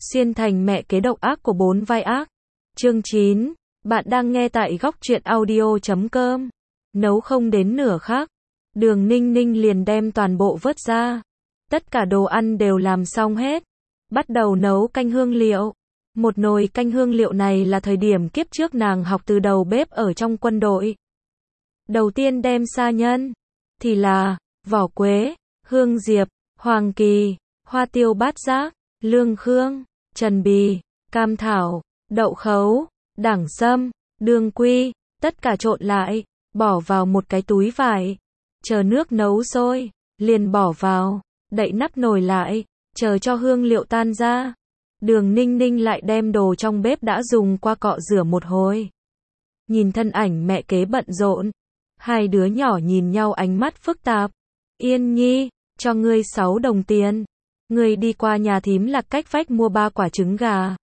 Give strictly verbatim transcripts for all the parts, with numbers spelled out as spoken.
Xuyên thành mẹ kế độc ác của bốn vai ác. Chương chín. Bạn đang nghe tại góc truyện audio chấm com. Nấu không đến nửa khắc, Đường Ninh Ninh liền đem toàn bộ vớt ra. Tất cả đồ ăn đều làm xong hết. Bắt đầu nấu canh hương liệu. Một nồi canh hương liệu này là thời điểm kiếp trước nàng học từ đầu bếp ở trong quân đội. Đầu tiên đem sa nhân, thì là vỏ quế, hương diệp, hoàng kỳ, hoa tiêu bát giác, lương khương, trần bì, cam thảo, đậu khấu, đẳng sâm, đường quy, tất cả trộn lại, bỏ vào một cái túi vải. Chờ nước nấu sôi, liền bỏ vào, đậy nắp nồi lại, chờ cho hương liệu tan ra. Đường Ninh Ninh lại đem đồ trong bếp đã dùng qua cọ rửa một hồi. Nhìn thân ảnh mẹ kế bận rộn, hai đứa nhỏ nhìn nhau ánh mắt phức tạp. Yên Nhi, cho ngươi sáu đồng tiền. Ngươi đi qua nhà thím Lạc cách vách mua ba quả trứng gà.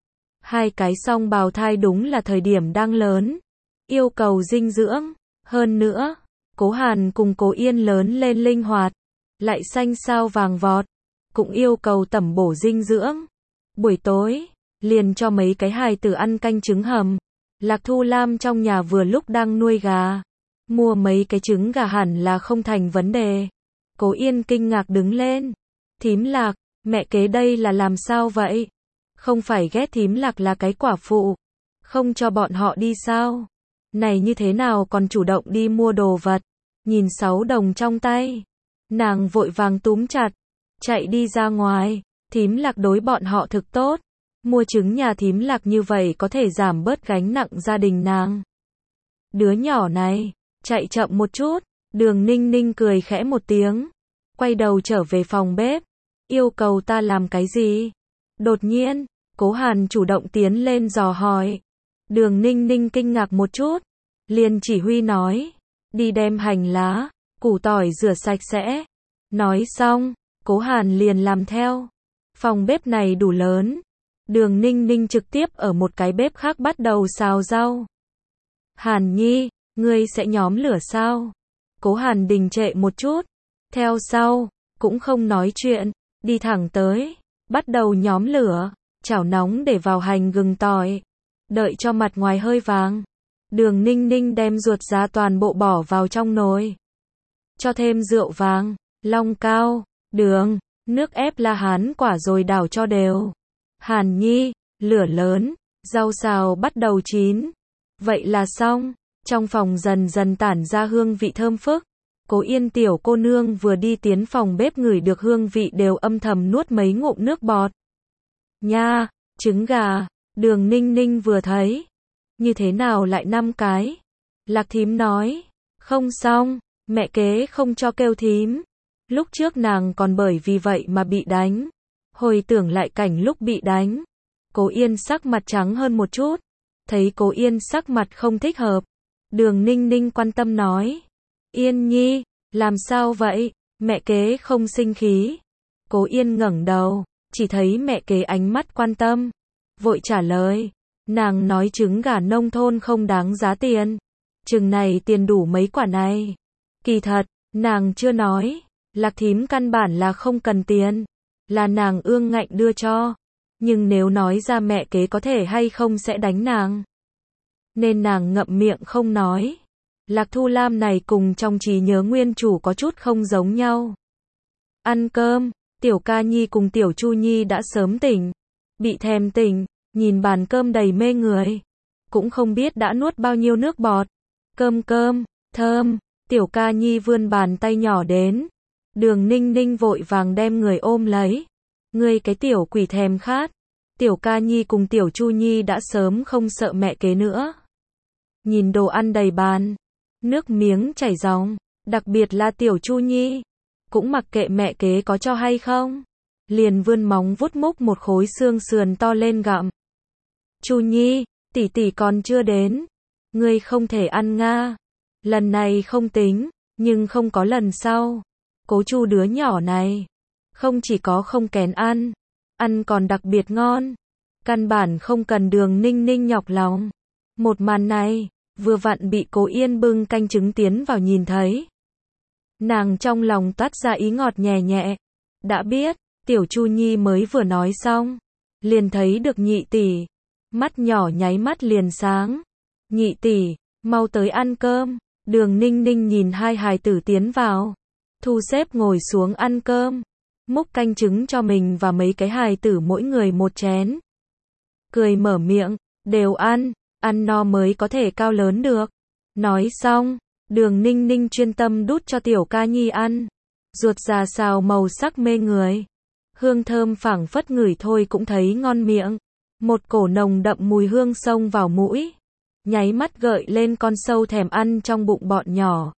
Hai cái song bào thai đúng là thời điểm đang lớn, yêu cầu dinh dưỡng. Hơn nữa, Cố Hàn cùng Cố Yên lớn lên linh hoạt, lại xanh sao vàng vọt, cũng yêu cầu tẩm bổ dinh dưỡng. Buổi tối, liền cho mấy cái hài tử ăn canh trứng hầm. Lạc Thu Lam trong nhà vừa lúc đang nuôi gà, mua mấy cái trứng gà hẳn là không thành vấn đề. Cố Yên kinh ngạc đứng lên. Thím Lạc, mẹ kế đây là làm sao vậy? Không phải ghét thím Lạc là cái quả phụ, không cho bọn họ đi sao? Này như thế nào còn chủ động đi mua đồ vật? Nhìn sáu đồng trong tay, nàng vội vàng túm chặt, chạy đi ra ngoài. Thím Lạc đối bọn họ thực tốt, mua trứng nhà thím Lạc như vậy có thể giảm bớt gánh nặng gia đình nàng. Đứa nhỏ này, chạy chậm một chút. Đường Ninh Ninh cười khẽ một tiếng, quay đầu trở về phòng bếp. Yêu cầu ta làm cái gì? Đột nhiên, Cố Hàn chủ động tiến lên dò hỏi. Đường Ninh Ninh kinh ngạc một chút, liền chỉ huy nói, đi đem hành lá, củ tỏi rửa sạch sẽ. Nói xong, Cố Hàn liền làm theo. Phòng bếp này đủ lớn, Đường Ninh Ninh trực tiếp ở một cái bếp khác bắt đầu xào rau. Hàn Nhi, ngươi sẽ nhóm lửa sao? Cố Hàn đình trệ một chút, theo sau, cũng không nói chuyện, đi thẳng tới, bắt đầu nhóm lửa, chảo nóng để vào hành gừng tỏi, đợi cho mặt ngoài hơi vàng. Đường Ninh Ninh đem ruột giá toàn bộ bỏ vào trong nồi, cho thêm rượu vàng, long cao, đường, nước ép La Hán quả rồi đảo cho đều. Hàn Nhi, lửa lớn, rau xào bắt đầu chín. Vậy là xong. Trong phòng dần dần tản ra hương vị thơm phức. Cố Yên tiểu cô nương vừa đi tiến phòng bếp ngửi được hương vị đều âm thầm nuốt mấy ngụm nước bọt. Nha, trứng gà. Đường Ninh Ninh vừa thấy, như thế nào lại năm cái? Lạc thím nói, không xong, mẹ kế không cho kêu thím. Lúc trước nàng còn bởi vì vậy mà bị đánh. Hồi tưởng lại cảnh lúc bị đánh, Cố Yên sắc mặt trắng hơn một chút. Thấy Cố Yên sắc mặt không thích hợp, Đường Ninh Ninh quan tâm nói, Yên Nhi, làm sao vậy? Mẹ kế không sinh khí. Cố Yên ngẩng đầu, chỉ thấy mẹ kế ánh mắt quan tâm, vội trả lời, nàng nói trứng gà nông thôn không đáng giá tiền. Chừng này tiền đủ mấy quả này. Kỳ thật, nàng chưa nói, Lạc thím căn bản là không cần tiền, là nàng ương ngạnh đưa cho. Nhưng nếu nói ra mẹ kế có thể hay không sẽ đánh nàng, nên nàng ngậm miệng không nói. Lạc Thu Lam này cùng trong trí nhớ nguyên chủ có chút không giống nhau. Ăn cơm, Tiểu Ca Nhi cùng Tiểu Chu Nhi đã sớm tỉnh, bị thèm tỉnh, nhìn bàn cơm đầy mê người, cũng không biết đã nuốt bao nhiêu nước bọt. Cơm cơm, thơm. Tiểu Ca Nhi vươn bàn tay nhỏ đến. Đường Ninh Ninh vội vàng đem người ôm lấy. Ngươi cái tiểu quỷ thèm khát. Tiểu Ca Nhi cùng Tiểu Chu Nhi đã sớm không sợ mẹ kế nữa. Nhìn đồ ăn đầy bàn, nước miếng chảy ròng, đặc biệt là Tiểu Chu Nhi, cũng mặc kệ mẹ kế có cho hay không, liền vươn móng vuốt múc một khối xương sườn to lên gặm. Chu Nhi, tỷ tỷ còn chưa đến, ngươi không thể ăn nga. Lần này không tính, nhưng không có lần sau. Cố Chu đứa nhỏ này, không chỉ có không kén ăn, ăn còn đặc biệt ngon, căn bản không cần Đường Ninh Ninh nhọc lòng. Một màn này, vừa vặn bị Cố Yên bưng canh trứng tiến vào nhìn thấy. Nàng trong lòng toát ra ý ngọt nhẹ nhẹ. Đã biết, Tiểu Chu Nhi mới vừa nói xong, liền thấy được nhị tỷ. Mắt nhỏ nháy mắt liền sáng. Nhị tỷ, mau tới ăn cơm. Đường Ninh Ninh nhìn hai hài tử tiến vào. Thu xếp ngồi xuống ăn cơm. Múc canh trứng cho mình và mấy cái hài tử mỗi người một chén. Cười mở miệng, đều ăn, ăn no mới có thể cao lớn được. Nói xong, Đường Ninh Ninh chuyên tâm đút cho tiểu ca nhi ăn. Ruột già xào màu sắc mê người. Hương thơm phảng phất ngửi thôi cũng thấy ngon miệng. Một cổ nồng đậm mùi hương xông vào mũi. Nháy mắt gợi lên con sâu thèm ăn trong bụng bọn nhỏ.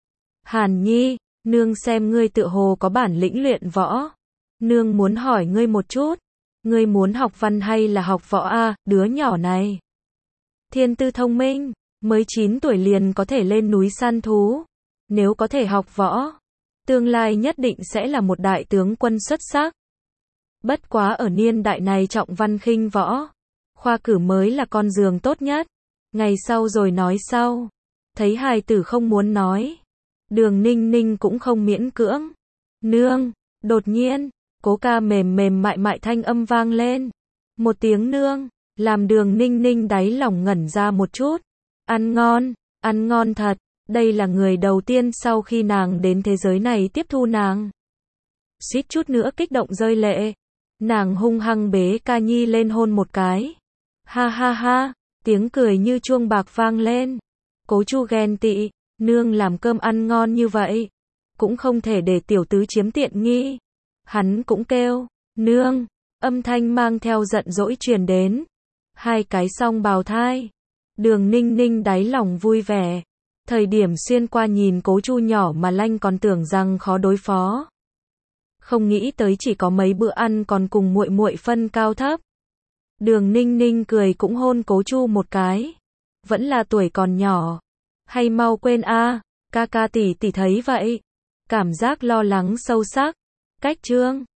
Hàn Nhi, nương xem ngươi tựa hồ có bản lĩnh luyện võ. Nương muốn hỏi ngươi một chút. Ngươi muốn học văn hay là học võ a, đứa nhỏ này? Thiên tư thông minh, mới chín tuổi liền có thể lên núi săn thú. Nếu có thể học võ, tương lai nhất định sẽ là một đại tướng quân xuất sắc. Bất quá ở niên đại này trọng văn khinh võ. Khoa cử mới là con giường tốt nhất. Ngày sau rồi nói sau. Thấy hài tử không muốn nói. Đường Ninh Ninh cũng không miễn cưỡng. Nương, đột nhiên, Cố ca mềm mềm mại mại thanh âm vang lên. Một tiếng nương, làm Đường Ninh Ninh đáy lòng ngẩn ra một chút. Ăn ngon, ăn ngon thật, đây là người đầu tiên sau khi nàng đến thế giới này tiếp thu nàng. Suýt chút nữa kích động rơi lệ. Nàng hung hăng bế ca nhi lên hôn một cái. Ha ha ha, tiếng cười như chuông bạc vang lên. Cố Chu ghen tị, nương làm cơm ăn ngon như vậy, cũng không thể để tiểu tứ chiếm tiện nghi. Hắn cũng kêu, nương, âm thanh mang theo giận dỗi truyền đến. Hai cái song bào thai. Đường Ninh Ninh đáy lòng vui vẻ. Thời điểm xuyên qua nhìn Cố Chu nhỏ mà lanh còn tưởng rằng khó đối phó. Không nghĩ tới chỉ có mấy bữa ăn còn cùng muội muội phân cao thấp. Đường Ninh Ninh cười cũng hôn Cố Chu một cái. Vẫn là tuổi còn nhỏ. Hay mau quên a, ca ca tỷ tỷ thấy vậy. Cảm giác lo lắng sâu sắc. Cách chương